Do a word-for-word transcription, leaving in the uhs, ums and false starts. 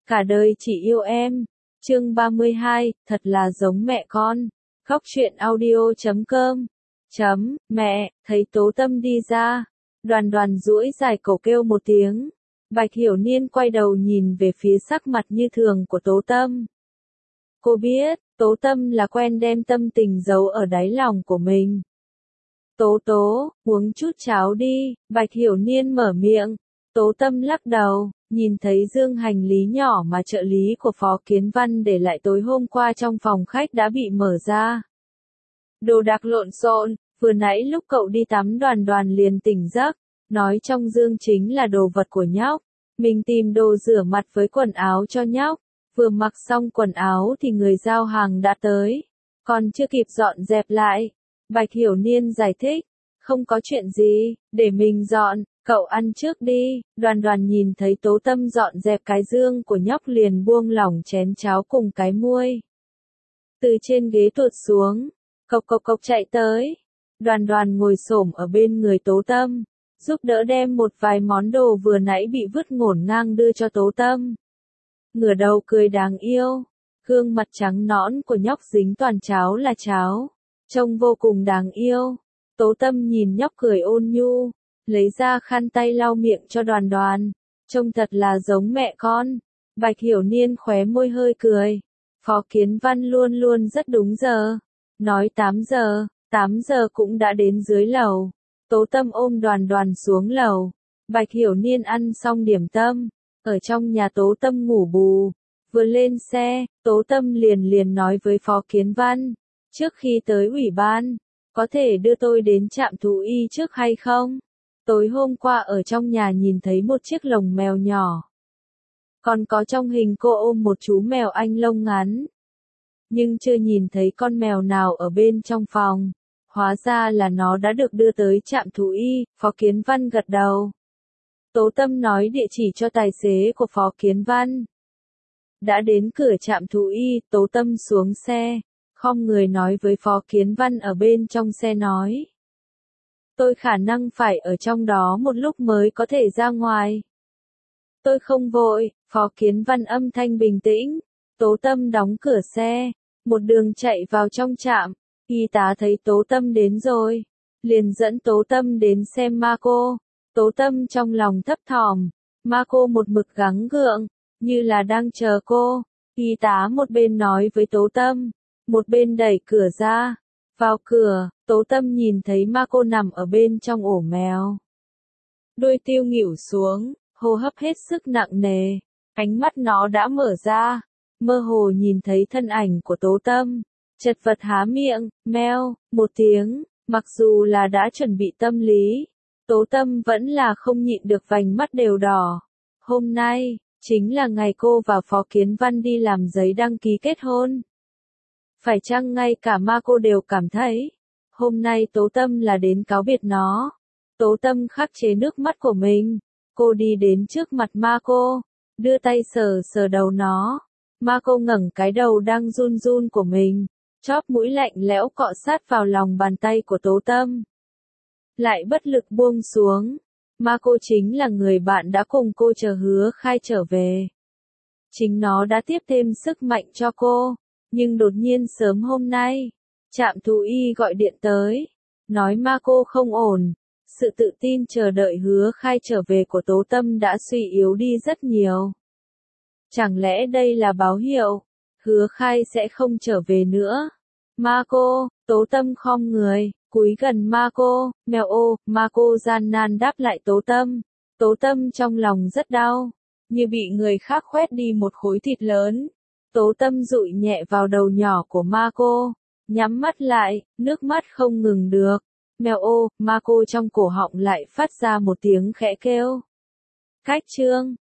cả đời chỉ yêu em. Chương ba mươi hai, thật là giống mẹ con. Khóc chuyện audio chấm com. Chấm, mẹ, thấy Tố Tâm đi ra. Đoàn đoàn duỗi dài cổ kêu một tiếng. Bạch Hiểu Niên quay đầu nhìn về phía sắc mặt như thường của Tố Tâm. Cô biết, Tố Tâm là quen đem tâm tình giấu ở đáy lòng của mình. Tố tố, uống chút cháo đi, Bạch Hiểu Niên mở miệng. Tố Tâm lắc đầu, nhìn thấy dương hành lý nhỏ mà trợ lý của Phó Kiến Văn để lại tối hôm qua trong phòng khách đã bị mở ra. Đồ đạc lộn xộn, vừa nãy lúc cậu đi tắm Đoàn Đoàn liền tỉnh giấc, nói trong dương chính là đồ vật của nhóc. Mình tìm đồ rửa mặt với quần áo cho nhóc, vừa mặc xong quần áo thì người giao hàng đã tới, còn chưa kịp dọn dẹp lại. Bạch Hiểu Niên giải thích, không có chuyện gì, để mình dọn, cậu ăn trước đi. Đoàn Đoàn nhìn thấy Tố Tâm dọn dẹp cái dương của nhóc liền buông lỏng chén cháo cùng cái muôi. Từ trên ghế tuột xuống, cộc cộc cộc chạy tới. Đoàn Đoàn ngồi xổm ở bên người Tố Tâm, giúp đỡ đem một vài món đồ vừa nãy bị vứt ngổn ngang đưa cho Tố Tâm. Ngửa đầu cười đáng yêu, gương mặt trắng nõn của nhóc dính toàn cháo là cháo, trông vô cùng đáng yêu. Tố Tâm nhìn nhóc cười ôn nhu, lấy ra khăn tay lau miệng cho Đoàn Đoàn, trông thật là giống mẹ con. Bạch Hiểu Niên khóe môi hơi cười, Phó Kiến Văn luôn luôn rất đúng giờ, nói tám giờ, tám giờ cũng đã đến dưới lầu. Tố Tâm ôm Đoàn Đoàn xuống lầu, Bạch Hiểu Niên ăn xong điểm tâm, ở trong nhà Tố Tâm ngủ bù. Vừa lên xe, Tố Tâm liền liền nói với Phó Kiến Văn, trước khi tới ủy ban, có thể đưa tôi đến trạm thú y trước hay không? Tối hôm qua ở trong nhà nhìn thấy một chiếc lồng mèo nhỏ. Còn có trong hình cô ôm một chú mèo Anh lông ngắn. Nhưng chưa nhìn thấy con mèo nào ở bên trong phòng. Hóa ra là nó đã được đưa tới trạm thú y, Phó Kiến Văn gật đầu. Tố Tâm nói địa chỉ cho tài xế của Phó Kiến Văn. Đã đến cửa trạm thú y, Tố Tâm xuống xe, khom người nói với Phó Kiến Văn ở bên trong xe nói. Tôi khả năng phải ở trong đó một lúc mới có thể ra ngoài. Tôi không vội, Phó Kiến Văn âm thanh bình tĩnh. Tố Tâm đóng cửa xe, một đường chạy vào trong trạm. Y tá thấy Tố Tâm đến rồi, liền dẫn Tố Tâm đến xem Marco. Tố Tâm trong lòng thấp thỏm, Marco một mực gắng gượng, như là đang chờ cô. Y tá một bên nói với Tố Tâm, một bên đẩy cửa ra. Vào cửa, Tố Tâm nhìn thấy Marco nằm ở bên trong ổ mèo. Đôi tiêu nghỉu xuống, hô hấp hết sức nặng nề, ánh mắt nó đã mở ra, mơ hồ nhìn thấy thân ảnh của Tố Tâm. Chật vật há miệng, meo, một tiếng, mặc dù là đã chuẩn bị tâm lý, Tố Tâm vẫn là không nhịn được vành mắt đều đỏ. Hôm nay, chính là ngày cô và Phó Kiến Văn đi làm giấy đăng ký kết hôn. Phải chăng ngay cả ma cô đều cảm thấy, hôm nay Tố Tâm là đến cáo biệt nó. Tố Tâm khắc chế nước mắt của mình, cô đi đến trước mặt ma cô, đưa tay sờ sờ đầu nó. Ma cô ngẩng cái đầu đang run run của mình. Chóp mũi lạnh lẽo cọ sát vào lòng bàn tay của Tố Tâm. Lại bất lực buông xuống. Marco chính là người bạn đã cùng cô chờ hứa khai trở về. Chính nó đã tiếp thêm sức mạnh cho cô. Nhưng đột nhiên sớm hôm nay, trạm thú y gọi điện tới. Nói Marco không ổn. Sự tự tin chờ đợi hứa khai trở về của Tố Tâm đã suy yếu đi rất nhiều. Chẳng lẽ đây là báo hiệu? Hứa khai sẽ không trở về nữa. Marco, Tố Tâm khom người, cúi gần Marco, mèo ô, Marco gian nan đáp lại Tố Tâm. Tố Tâm trong lòng rất đau, như bị người khác khoét đi một khối thịt lớn. Tố Tâm dụi nhẹ vào đầu nhỏ của Marco, nhắm mắt lại, nước mắt không ngừng được. Mèo ô, Marco trong cổ họng lại phát ra một tiếng khẽ kêu. Cách chương